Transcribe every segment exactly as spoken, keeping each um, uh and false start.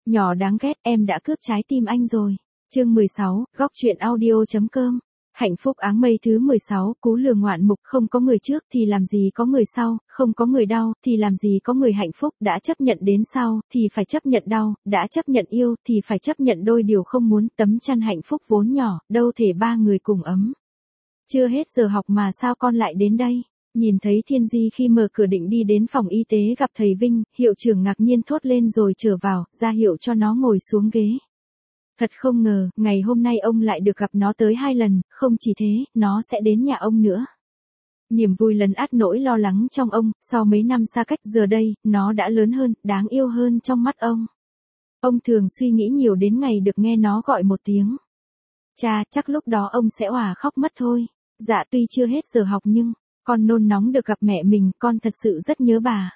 Nhỏ đáng ghét, em đã cướp trái tim anh rồi. Chương mười sáu, góc truyện audio.com. Hạnh phúc áng mây thứ mười sáu, cú lừa ngoạn mục, không có người trước thì làm gì có người sau, không có người đau thì làm gì có người hạnh phúc, đã chấp nhận đến sau thì phải chấp nhận đau, đã chấp nhận yêu thì phải chấp nhận đôi điều không muốn, tấm chăn hạnh phúc vốn nhỏ, đâu thể ba người cùng ấm. Chưa hết giờ học mà sao con lại đến đây? Nhìn thấy Thiên Di khi mở cửa định đi đến phòng y tế gặp thầy Vinh, hiệu trưởng ngạc nhiên thốt lên rồi trở vào, ra hiệu cho nó ngồi xuống ghế. Thật không ngờ, ngày hôm nay ông lại được gặp nó tới hai lần, không chỉ thế, nó sẽ đến nhà ông nữa. Niềm vui lấn át nỗi lo lắng trong ông, sau mấy năm xa cách giờ đây, nó đã lớn hơn, đáng yêu hơn trong mắt ông. Ông thường suy nghĩ nhiều đến ngày được nghe nó gọi một tiếng. Cha, chắc lúc đó ông sẽ òa khóc mất thôi. Dạ tuy chưa hết giờ học nhưng, con nôn nóng được gặp mẹ mình, con thật sự rất nhớ bà.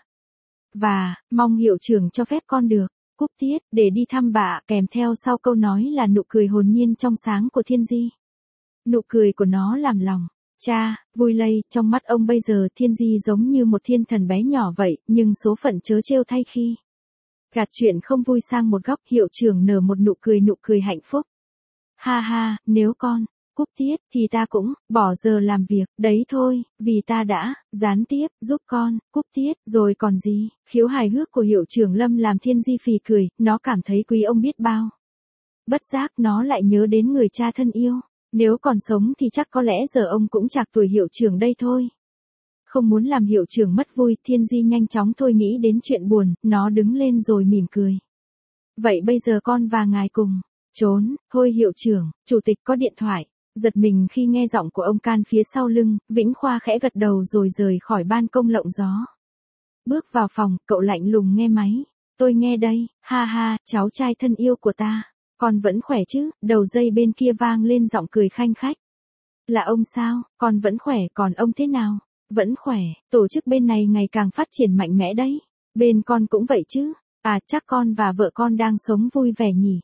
Và, mong hiệu trưởng cho phép con được cúp tiết, để đi thăm bà, kèm theo sau câu nói là nụ cười hồn nhiên trong sáng của Thiên Di. Nụ cười của nó làm lòng cha vui lây, trong mắt ông bây giờ Thiên Di giống như một thiên thần bé nhỏ vậy, nhưng số phận trớ trêu thay khi gạt chuyện không vui sang một góc, hiệu trưởng nở một nụ cười nụ cười hạnh phúc. Ha ha, nếu con cúp tiết thì ta cũng bỏ giờ làm việc, đấy thôi, vì ta đã gián tiếp giúp con cúp tiết rồi còn gì. Khiếu hài hước của hiệu trưởng Lâm làm Thiên Di phì cười, nó cảm thấy quý ông biết bao. Bất giác nó lại nhớ đến người cha thân yêu, nếu còn sống thì chắc có lẽ giờ ông cũng chạc tuổi hiệu trưởng đây thôi. Không muốn làm hiệu trưởng mất vui, Thiên Di nhanh chóng thôi nghĩ đến chuyện buồn, nó đứng lên rồi mỉm cười. Vậy bây giờ con và ngài cùng trốn, thôi hiệu trưởng, chủ tịch có điện thoại. Giật mình khi nghe giọng của ông Can phía sau lưng, Vĩnh Khoa khẽ gật đầu rồi rời khỏi ban công lộng gió. Bước vào phòng, cậu lạnh lùng nghe máy. Tôi nghe đây, ha ha, cháu trai thân yêu của ta. Con vẫn khỏe chứ? Đầu dây bên kia vang lên giọng cười khanh khách. Là ông sao? Con vẫn khỏe, còn ông thế nào? Vẫn khỏe, tổ chức bên này ngày càng phát triển mạnh mẽ đấy. Bên con cũng vậy chứ? À chắc con và vợ con đang sống vui vẻ nhỉ?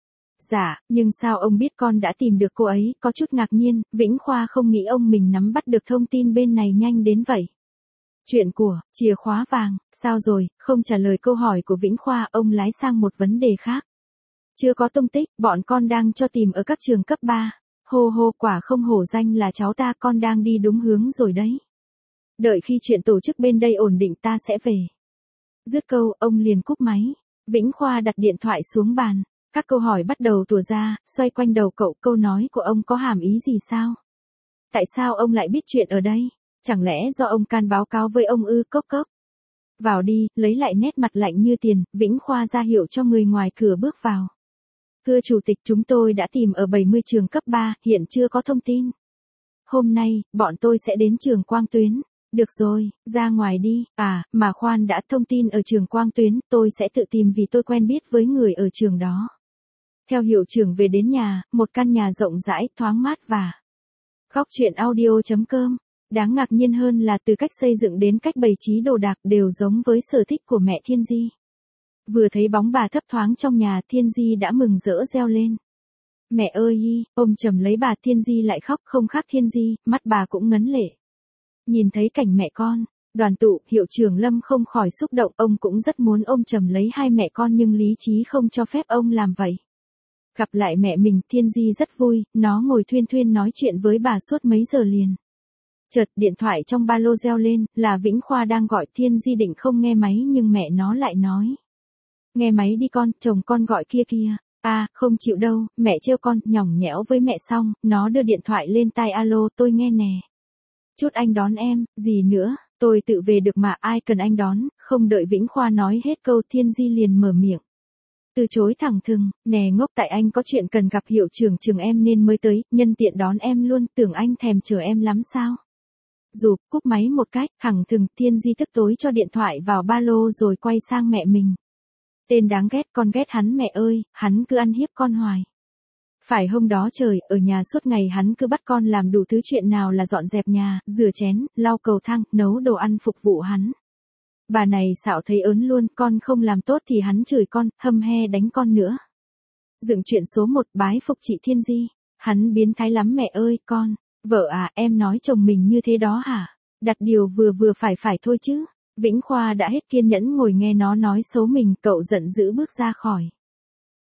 Dạ, nhưng sao ông biết con đã tìm được cô ấy, có chút ngạc nhiên, Vĩnh Khoa không nghĩ ông mình nắm bắt được thông tin bên này nhanh đến vậy. Chuyện của, chìa khóa vàng, sao rồi, không trả lời câu hỏi của Vĩnh Khoa, ông lái sang một vấn đề khác. Chưa có tung tích, bọn con đang cho tìm ở các trường cấp ba. Hô hô, quả không hổ danh là cháu ta, con đang đi đúng hướng rồi đấy. Đợi khi chuyện tổ chức bên đây ổn định ta sẽ về. Dứt câu, ông liền cúp máy. Vĩnh Khoa đặt điện thoại xuống bàn. Các câu hỏi bắt đầu tủa ra, xoay quanh đầu cậu, câu nói của ông có hàm ý gì sao? Tại sao ông lại biết chuyện ở đây? Chẳng lẽ do ông Can báo cáo với ông ư? Cốc cốc. Vào đi, lấy lại nét mặt lạnh như tiền, Vĩnh Khoa ra hiệu cho người ngoài cửa bước vào. Thưa chủ tịch, chúng tôi đã tìm ở bảy mươi trường cấp ba, hiện chưa có thông tin. Hôm nay, bọn tôi sẽ đến trường Quang Tuyến. Được rồi, ra ngoài đi. À, mà khoan đã, thông tin ở trường Quang Tuyến, tôi sẽ tự tìm vì tôi quen biết với người ở trường đó. Theo hiệu trưởng về đến nhà, một căn nhà rộng rãi, thoáng mát và góc truyện audio.com. Đáng ngạc nhiên hơn là từ cách xây dựng đến cách bày trí đồ đạc đều giống với sở thích của mẹ Thiên Di. Vừa thấy bóng bà thấp thoáng trong nhà, Thiên Di đã mừng rỡ reo lên. Mẹ ơi hi, ôm chầm lấy bà, Thiên Di lại khóc, không khác Thiên Di, mắt bà cũng ngấn lệ. Nhìn thấy cảnh mẹ con đoàn tụ, hiệu trưởng Lâm không khỏi xúc động, ông cũng rất muốn ôm chầm lấy hai mẹ con nhưng lý trí không cho phép ông làm vậy. Gặp lại mẹ mình, Thiên Di rất vui, nó ngồi thuyên thuyên nói chuyện với bà suốt mấy giờ liền. Chợt điện thoại trong ba lô reo lên, là Vĩnh Khoa đang gọi. Thiên Di định không nghe máy nhưng mẹ nó lại nói. Nghe máy đi con, chồng con gọi kia kia. À, không chịu đâu, mẹ trêu con, nhỏng nhẽo với mẹ xong, nó đưa điện thoại lên tai. Alo, tôi nghe nè. Chút anh đón em, gì nữa, tôi tự về được mà, ai cần anh đón. Không đợi Vĩnh Khoa nói hết câu, Thiên Di liền mở miệng. Từ chối thẳng thừng, nè ngốc, tại anh có chuyện cần gặp hiệu trưởng trường em nên mới tới, nhân tiện đón em luôn, tưởng anh thèm chờ em lắm sao. Rụp, cúp máy một cách, thẳng thừng, Thiên Di tức tối cho điện thoại vào ba lô rồi quay sang mẹ mình. Tên đáng ghét, con ghét hắn mẹ ơi, hắn cứ ăn hiếp con hoài. Phải hôm đó trời, ở nhà suốt ngày hắn cứ bắt con làm đủ thứ chuyện, nào là dọn dẹp nhà, rửa chén, lau cầu thang, nấu đồ ăn phục vụ hắn. Bà này xạo thấy ớn luôn, con không làm tốt thì hắn chửi con, hâm he đánh con nữa. Dựng chuyện số một, bái phục chị Thiên Di. Hắn biến thái lắm mẹ ơi, con. Vợ à, em nói chồng mình như thế đó hả? Đặt điều vừa vừa phải phải thôi chứ. Vĩnh Khoa đã hết kiên nhẫn ngồi nghe nó nói xấu mình, cậu giận dữ bước ra khỏi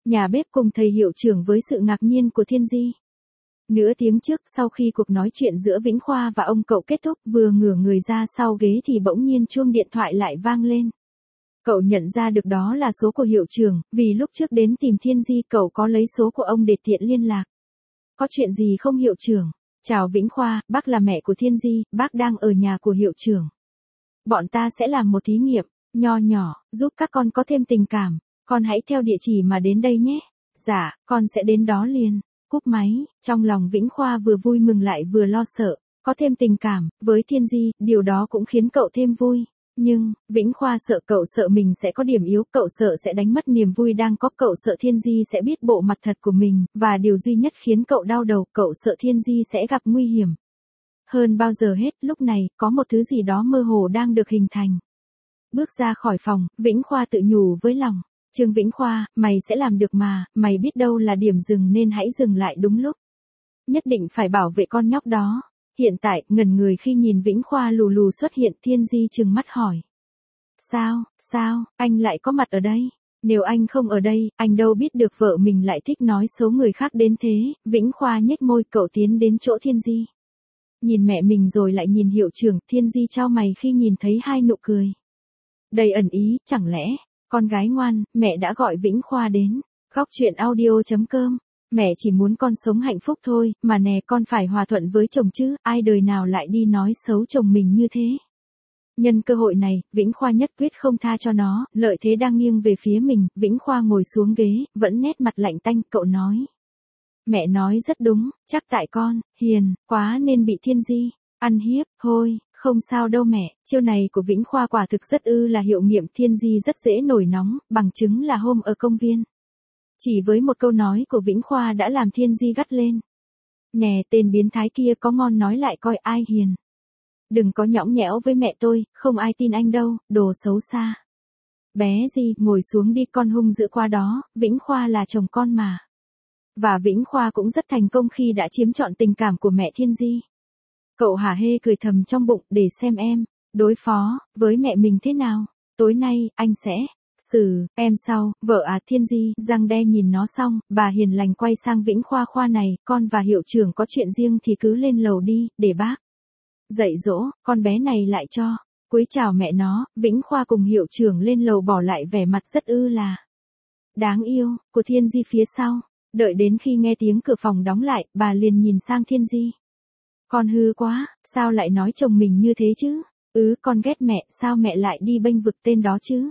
Nhà bếp cùng thầy hiệu trưởng với sự ngạc nhiên của Thiên Di. Nửa tiếng trước, sau khi cuộc nói chuyện giữa Vĩnh Khoa và ông cậu kết thúc, vừa ngửa người ra sau ghế thì bỗng nhiên chuông điện thoại lại vang lên. Cậu nhận ra được đó là số của hiệu trưởng, vì lúc trước đến tìm Thiên Di cậu có lấy số của ông để tiện liên lạc. Có chuyện gì không hiệu trưởng? Chào Vĩnh Khoa, bác là mẹ của Thiên Di, bác đang ở nhà của hiệu trưởng. Bọn ta sẽ làm một thí nghiệm, nho nhỏ, giúp các con có thêm tình cảm. Con hãy theo địa chỉ mà đến đây nhé. Dạ, con sẽ đến đó liền. Cúp máy, trong lòng Vĩnh Khoa vừa vui mừng lại vừa lo sợ. Có thêm tình cảm, với Thiên Di, điều đó cũng khiến cậu thêm vui. Nhưng, Vĩnh Khoa sợ cậu sợ mình sẽ có điểm yếu, cậu sợ sẽ đánh mất niềm vui đang có, cậu sợ Thiên Di sẽ biết bộ mặt thật của mình, và điều duy nhất khiến cậu đau đầu, cậu sợ Thiên Di sẽ gặp nguy hiểm. Hơn bao giờ hết, lúc này, có một thứ gì đó mơ hồ đang được hình thành. Bước ra khỏi phòng, Vĩnh Khoa tự nhủ với lòng. Trương Vĩnh Khoa, mày sẽ làm được mà, mày biết đâu là điểm dừng nên hãy dừng lại đúng lúc. Nhất định phải bảo vệ con nhóc đó. Hiện tại, ngẩn người khi nhìn Vĩnh Khoa lù lù xuất hiện, Thiên Di trừng mắt hỏi. Sao, sao, anh lại có mặt ở đây? Nếu anh không ở đây, anh đâu biết được vợ mình lại thích nói xấu người khác đến thế. Vĩnh Khoa nhếch môi, cậu tiến đến chỗ Thiên Di. Nhìn mẹ mình rồi lại nhìn hiệu trưởng, Thiên Di chau mày khi nhìn thấy hai nụ cười. Đầy ẩn ý, chẳng lẽ, con gái ngoan, mẹ đã gọi Vĩnh Khoa đến. Góc truyện audio chấm com. Mẹ chỉ muốn con sống hạnh phúc thôi, mà nè con phải hòa thuận với chồng chứ, ai đời nào lại đi nói xấu chồng mình như thế. Nhân cơ hội này, Vĩnh Khoa nhất quyết không tha cho nó, lợi thế đang nghiêng về phía mình, Vĩnh Khoa ngồi xuống ghế, vẫn nét mặt lạnh tanh, cậu nói. Mẹ nói rất đúng, chắc tại con, hiền, quá nên bị Thiên Di ăn hiếp, thôi, không sao đâu mẹ, chiêu này của Vĩnh Khoa quả thực rất ư là hiệu nghiệm, Thiên Di rất dễ nổi nóng, bằng chứng là hôm ở công viên. Chỉ với một câu nói của Vĩnh Khoa đã làm Thiên Di gắt lên. Nè, tên biến thái kia có ngon nói lại coi ai hiền. Đừng có nhõng nhẽo với mẹ tôi, không ai tin anh đâu, đồ xấu xa. Bé Di, ngồi xuống đi, con hung dữ qua đó, Vĩnh Khoa là chồng con mà. Và Vĩnh Khoa cũng rất thành công khi đã chiếm trọn tình cảm của mẹ Thiên Di. Cậu hả hê cười thầm trong bụng, để xem em, đối phó, với mẹ mình thế nào. Tối nay, anh sẽ xử em sau, vợ à. Thiên Di, răng đe nhìn nó xong, bà hiền lành quay sang Vĩnh Khoa, Khoa này, con và hiệu trưởng có chuyện riêng thì cứ lên lầu đi, để bác dạy dỗ, con bé này lại cho. Cúi chào mẹ nó, Vĩnh Khoa cùng hiệu trưởng lên lầu bỏ lại vẻ mặt rất ư là đáng yêu, của Thiên Di phía sau. Đợi đến khi nghe tiếng cửa phòng đóng lại, bà liền nhìn sang Thiên Di. Con hư quá, sao lại nói chồng mình như thế chứ? Ừ, con ghét mẹ, sao mẹ lại đi bênh vực tên đó chứ?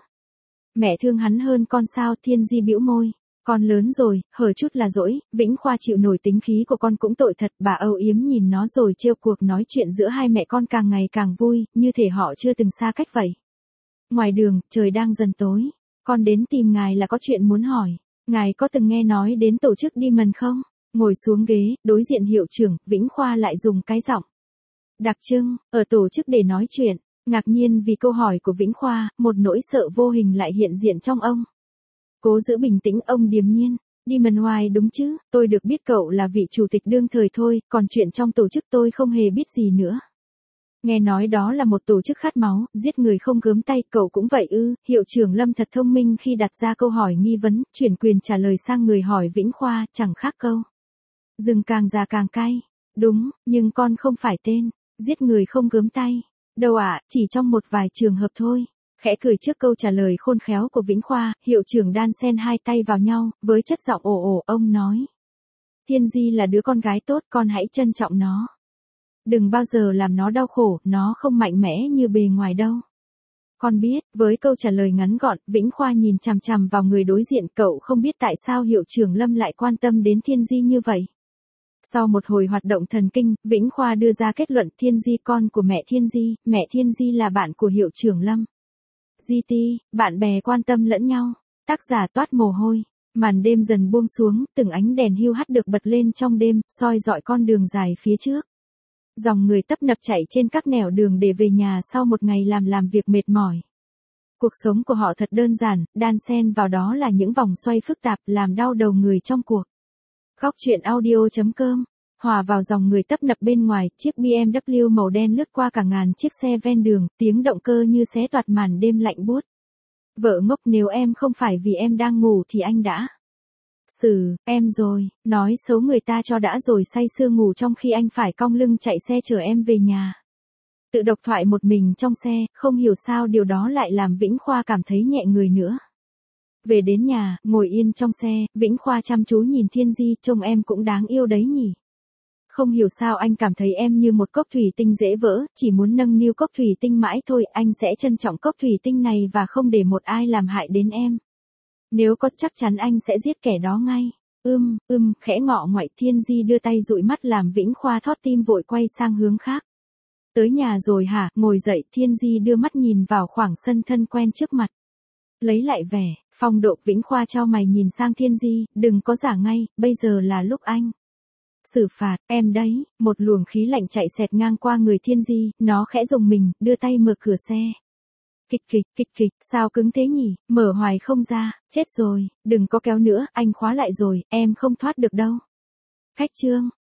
Mẹ thương hắn hơn con sao? Thiên Di bĩu môi. Con lớn rồi, hở chút là dỗi, Vĩnh Khoa chịu nổi tính khí của con cũng tội thật. Bà âu yếm nhìn nó rồi trêu cuộc, nói chuyện giữa hai mẹ con càng ngày càng vui, như thể họ chưa từng xa cách vậy. Ngoài đường, trời đang dần tối. Con đến tìm ngài là có chuyện muốn hỏi. Ngài có từng nghe nói đến tổ chức Diamond không? Ngồi xuống ghế, đối diện hiệu trưởng, Vĩnh Khoa lại dùng cái giọng đặc trưng, ở tổ chức để nói chuyện. Ngạc nhiên vì câu hỏi của Vĩnh Khoa, một nỗi sợ vô hình lại hiện diện trong ông. Cố giữ bình tĩnh, ông điềm nhiên. Diamond Hoài đúng chứ, tôi được biết cậu là vị chủ tịch đương thời thôi, còn chuyện trong tổ chức tôi không hề biết gì nữa. Nghe nói đó là một tổ chức khát máu, giết người không gớm tay, cậu cũng vậy ư? Hiệu trưởng Lâm thật thông minh khi đặt ra câu hỏi nghi vấn, chuyển quyền trả lời sang người hỏi. Vĩnh Khoa, chẳng khác câu rừng càng già càng cay. Đúng, nhưng con không phải tên giết người không gớm tay. Đâu ạ, à, chỉ trong một vài trường hợp thôi. Khẽ cười trước câu trả lời khôn khéo của Vĩnh Khoa, hiệu trưởng đan xen hai tay vào nhau, với chất giọng ồ ồ, ông nói. Thiên Di là đứa con gái tốt, con hãy trân trọng nó. Đừng bao giờ làm nó đau khổ, nó không mạnh mẽ như bề ngoài đâu. Con biết, với câu trả lời ngắn gọn, Vĩnh Khoa nhìn chằm chằm vào người đối diện, cậu không biết tại sao hiệu trưởng Lâm lại quan tâm đến Thiên Di như vậy. Sau một hồi hoạt động thần kinh, Vĩnh Khoa đưa ra kết luận, Thiên Di con của mẹ Thiên Di, mẹ Thiên Di là bạn của hiệu trưởng Lâm. giê tê, bạn bè quan tâm lẫn nhau. Tác giả toát mồ hôi. Màn đêm dần buông xuống, từng ánh đèn hiu hắt được bật lên trong đêm, soi rọi con đường dài phía trước. Dòng người tấp nập chạy trên các nẻo đường để về nhà sau một ngày làm làm việc mệt mỏi. Cuộc sống của họ thật đơn giản, đan xen vào đó là những vòng xoay phức tạp làm đau đầu người trong cuộc. Góc truyện audio chấm com. Hòa vào dòng người tấp nập bên ngoài, chiếc bê em vê màu đen lướt qua cả ngàn chiếc xe ven đường, tiếng động cơ như xé toạc màn đêm lạnh buốt. Vợ ngốc, nếu em không phải vì em đang ngủ thì anh đã Xử, em rồi, nói xấu người ta cho đã rồi say sưa ngủ trong khi anh phải cong lưng chạy xe chở em về nhà. Tự độc thoại một mình trong xe, không hiểu sao điều đó lại làm Vĩnh Khoa cảm thấy nhẹ người nữa. Về đến nhà, ngồi yên trong xe, Vĩnh Khoa chăm chú nhìn Thiên Di, trông em cũng đáng yêu đấy nhỉ. Không hiểu sao anh cảm thấy em như một cốc thủy tinh dễ vỡ, chỉ muốn nâng niu cốc thủy tinh mãi thôi, anh sẽ trân trọng cốc thủy tinh này và không để một ai làm hại đến em. Nếu có chắc chắn anh sẽ giết kẻ đó ngay. Ưm, ưm, khẽ ngọ ngoại. Thiên Di đưa tay dụi mắt làm Vĩnh Khoa thót tim vội quay sang hướng khác. Tới nhà rồi hả? Ngồi dậy, Thiên Di đưa mắt nhìn vào khoảng sân thân quen trước mặt. Lấy lại vẻ, phong độ. Vĩnh Khoa chau mày nhìn sang Thiên Di, đừng có giả ngay, bây giờ là lúc anh xử phạt, em đấy. Một luồng khí lạnh chạy xẹt ngang qua người Thiên Di, nó khẽ rùng mình, đưa tay mở cửa xe. Kịch kịch, kịch kịch, sao cứng thế nhỉ, mở hoài không ra, chết rồi, đừng có kéo nữa, anh khóa lại rồi, em không thoát được đâu. Khách trương.